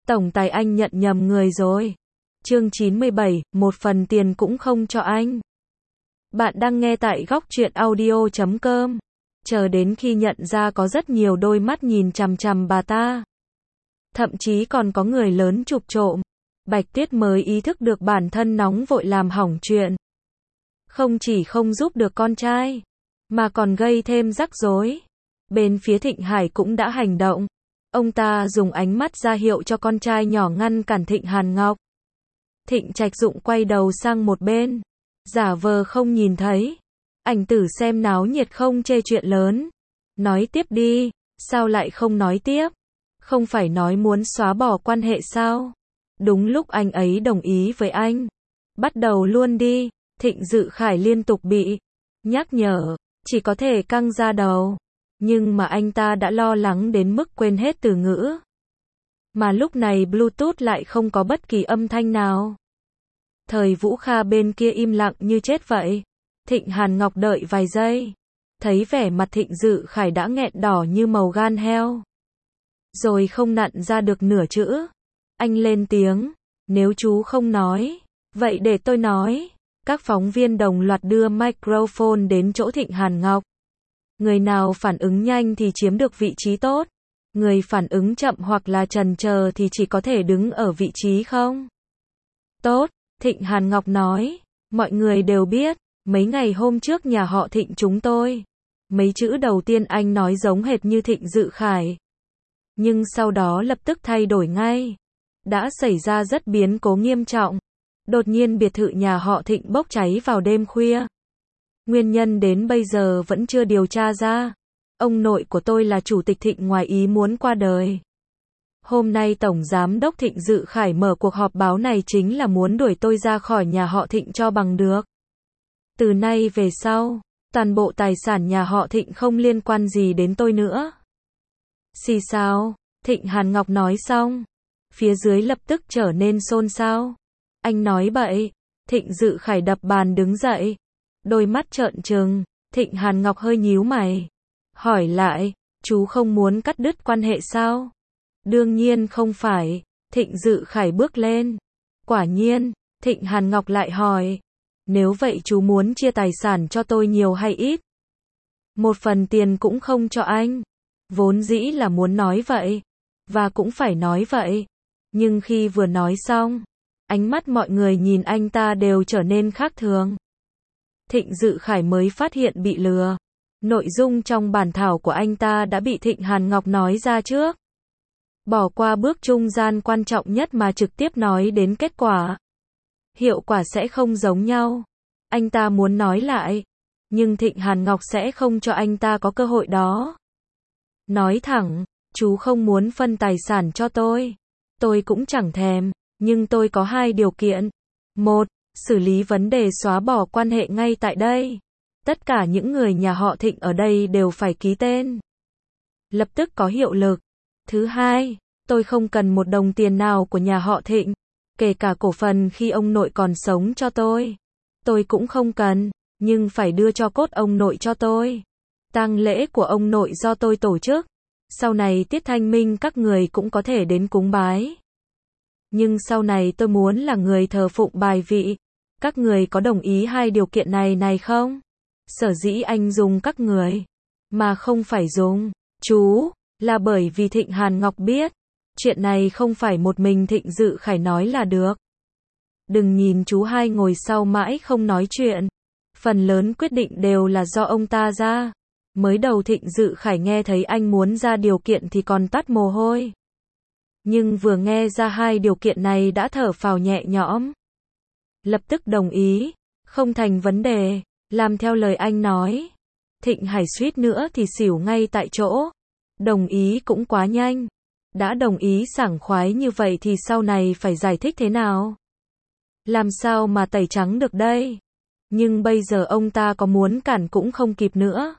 Tổng tài anh nhận nhầm người rồi. Chương 97, một phần tiền cũng không cho anh. Bạn đang nghe tại góc truyện audio.com. Chờ đến khi nhận ra có rất nhiều đôi mắt nhìn chằm chằm bà ta. Thậm chí còn có người lớn chụp trộm. Bạch Tuyết mới ý thức được bản thân nóng vội làm hỏng chuyện. Không chỉ không giúp được con trai, mà còn gây thêm rắc rối. Bên phía Thịnh Hải cũng đã hành động. Ông ta dùng ánh mắt ra hiệu cho con trai nhỏ ngăn cản Thịnh Hàn Ngọc. Thịnh Trạch Dụng quay đầu sang một bên, giả vờ không nhìn thấy. Ảnh tử xem náo nhiệt không chê chuyện lớn. Nói tiếp đi, sao lại không nói tiếp? Không phải nói muốn xóa bỏ quan hệ sao? Đúng lúc anh ấy đồng ý với anh. Bắt đầu luôn đi. Thịnh Dự Khải liên tục bị nhắc nhở, chỉ có thể căng ra đầu. Nhưng mà anh ta đã lo lắng đến mức quên hết từ ngữ. Mà lúc này Bluetooth lại không có bất kỳ âm thanh nào. Thời Vũ Kha bên kia im lặng như chết vậy. Thịnh Hàn Ngọc đợi vài giây. Thấy vẻ mặt Thịnh Dự Khải đã nghẹn đỏ như màu gan heo. Rồi không nặn ra được nửa chữ. Anh lên tiếng. Nếu chú không nói, vậy để tôi nói. Các phóng viên đồng loạt đưa microphone đến chỗ Thịnh Hàn Ngọc. Người nào phản ứng nhanh thì chiếm được vị trí tốt. Người phản ứng chậm hoặc là chần chờ thì chỉ có thể đứng ở vị trí không. Tốt, Thịnh Hàn Ngọc nói. Mọi người đều biết, mấy ngày hôm trước nhà họ Thịnh chúng tôi. Mấy chữ đầu tiên anh nói giống hệt như Thịnh Dự Khải. Nhưng sau đó lập tức thay đổi ngay. Đã xảy ra rất biến cố nghiêm trọng. Đột nhiên biệt thự nhà họ Thịnh bốc cháy vào đêm khuya. Nguyên nhân đến bây giờ vẫn chưa điều tra ra. Ông nội của tôi là chủ tịch Thịnh ngoài ý muốn qua đời. Hôm nay Tổng Giám đốc Thịnh Dự Khải mở cuộc họp báo này chính là muốn đuổi tôi ra khỏi nhà họ Thịnh cho bằng được. Từ nay về sau, toàn bộ tài sản nhà họ Thịnh không liên quan gì đến tôi nữa. Xì xào, Thịnh Hàn Ngọc nói xong. Phía dưới lập tức trở nên xôn xao. Anh nói bậy. Thịnh Dự Khải đập bàn đứng dậy. Đôi mắt trợn trừng. Thịnh Hàn Ngọc hơi nhíu mày. Hỏi lại, chú không muốn cắt đứt quan hệ sao? Đương nhiên không phải. Thịnh Dự Khải bước lên. Quả nhiên, Thịnh Hàn Ngọc lại hỏi. Nếu vậy chú muốn chia tài sản cho tôi nhiều hay ít? Một phần tiền cũng không cho anh. Vốn dĩ là muốn nói vậy. Và cũng phải nói vậy. Nhưng khi vừa nói xong, ánh mắt mọi người nhìn anh ta đều trở nên khác thường. Thịnh Dự Khải mới phát hiện bị lừa. Nội dung trong bản thảo của anh ta đã bị Thịnh Hàn Ngọc nói ra trước. Bỏ qua bước trung gian quan trọng nhất mà trực tiếp nói đến kết quả. Hiệu quả sẽ không giống nhau. Anh ta muốn nói lại. Nhưng Thịnh Hàn Ngọc sẽ không cho anh ta có cơ hội đó. Nói thẳng, chú không muốn phân tài sản cho tôi. Tôi cũng chẳng thèm. Nhưng tôi có hai điều kiện. Một, xử lý vấn đề xóa bỏ quan hệ ngay tại đây. Tất cả những người nhà họ Thịnh ở đây đều phải ký tên. Lập tức có hiệu lực. Thứ hai, tôi không cần một đồng tiền nào của nhà họ Thịnh. Kể cả cổ phần khi ông nội còn sống cho tôi. Tôi cũng không cần, nhưng phải đưa cho cốt ông nội cho tôi. Tang lễ của ông nội do tôi tổ chức. Sau này Tiết Thanh Minh các người cũng có thể đến cúng bái. Nhưng sau này tôi muốn là người thờ phụng bài vị. Các người có đồng ý hai điều kiện này không? Sở dĩ anh dùng các người, mà không phải dùng chú, là bởi vì Thịnh Hàn Ngọc biết. Chuyện này không phải một mình Thịnh Dự Khải nói là được. Đừng nhìn chú hai ngồi sau mãi không nói chuyện. Phần lớn quyết định đều là do ông ta ra. Mới đầu Thịnh Dự Khải nghe thấy anh muốn ra điều kiện thì còn toát mồ hôi. Nhưng vừa nghe ra hai điều kiện này đã thở phào nhẹ nhõm. Lập tức đồng ý. Không thành vấn đề. Làm theo lời anh nói. Thịnh Hải suýt nữa thì xỉu ngay tại chỗ. Đồng ý cũng quá nhanh. Đã đồng ý sảng khoái như vậy thì sau này phải giải thích thế nào? Làm sao mà tẩy trắng được đây? Nhưng bây giờ ông ta có muốn cản cũng không kịp nữa.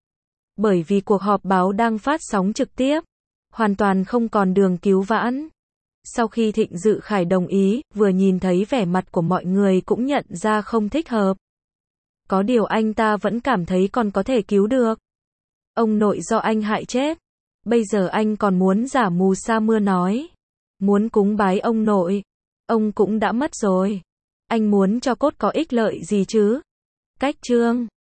Bởi vì cuộc họp báo đang phát sóng trực tiếp. Hoàn toàn không còn đường cứu vãn. Sau khi Thịnh Dự Khải đồng ý, vừa nhìn thấy vẻ mặt của mọi người cũng nhận ra không thích hợp. Có điều anh ta vẫn cảm thấy còn có thể cứu được. Ông nội do anh hại chết. Bây giờ anh còn muốn giả mù sa mưa nói. muốn cúng bái ông nội. Ông cũng đã mất rồi. Anh muốn cho cốt có ích lợi gì chứ? Cách chương